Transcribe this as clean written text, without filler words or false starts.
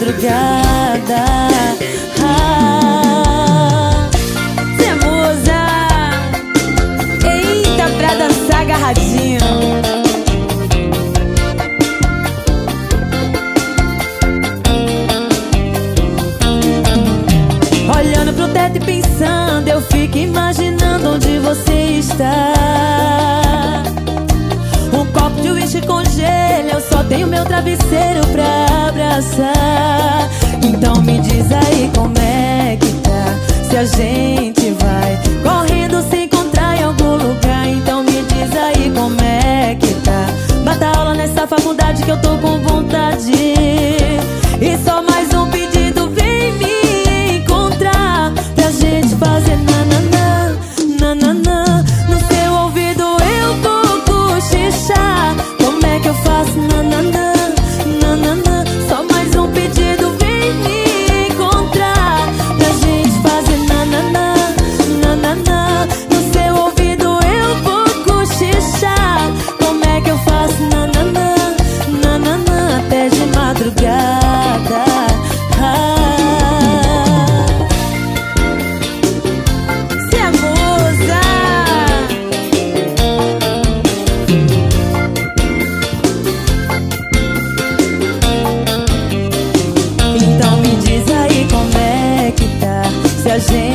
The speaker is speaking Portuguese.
madrugada. Cê musa, eita, pra dançar agarradinho. Olhando pro teto e pensando, eu fico imaginando onde você está. Um copo de uísque com gelo, eu só tenho meu travesseiro pra abraçar. Então me diz aí como é que tá, se a gente vai correndo se encontrar em algum lugar. Então me diz aí como é que tá, bata aula nessa faculdade que eu tô com vontade. E só mais um pedido, vem me encontrar pra gente fazer nananã, nananã. No seu ouvido eu vou cochichar. Como é que eu faço nananã, nananã? Só mais um pedido, vem me encontrar pra gente fazer nananã, nananã. No seu ouvido eu vou cochichar. Como é que eu faço nananã, nananã? Até de madrugada. Então me diz aí como é que tá, se a gente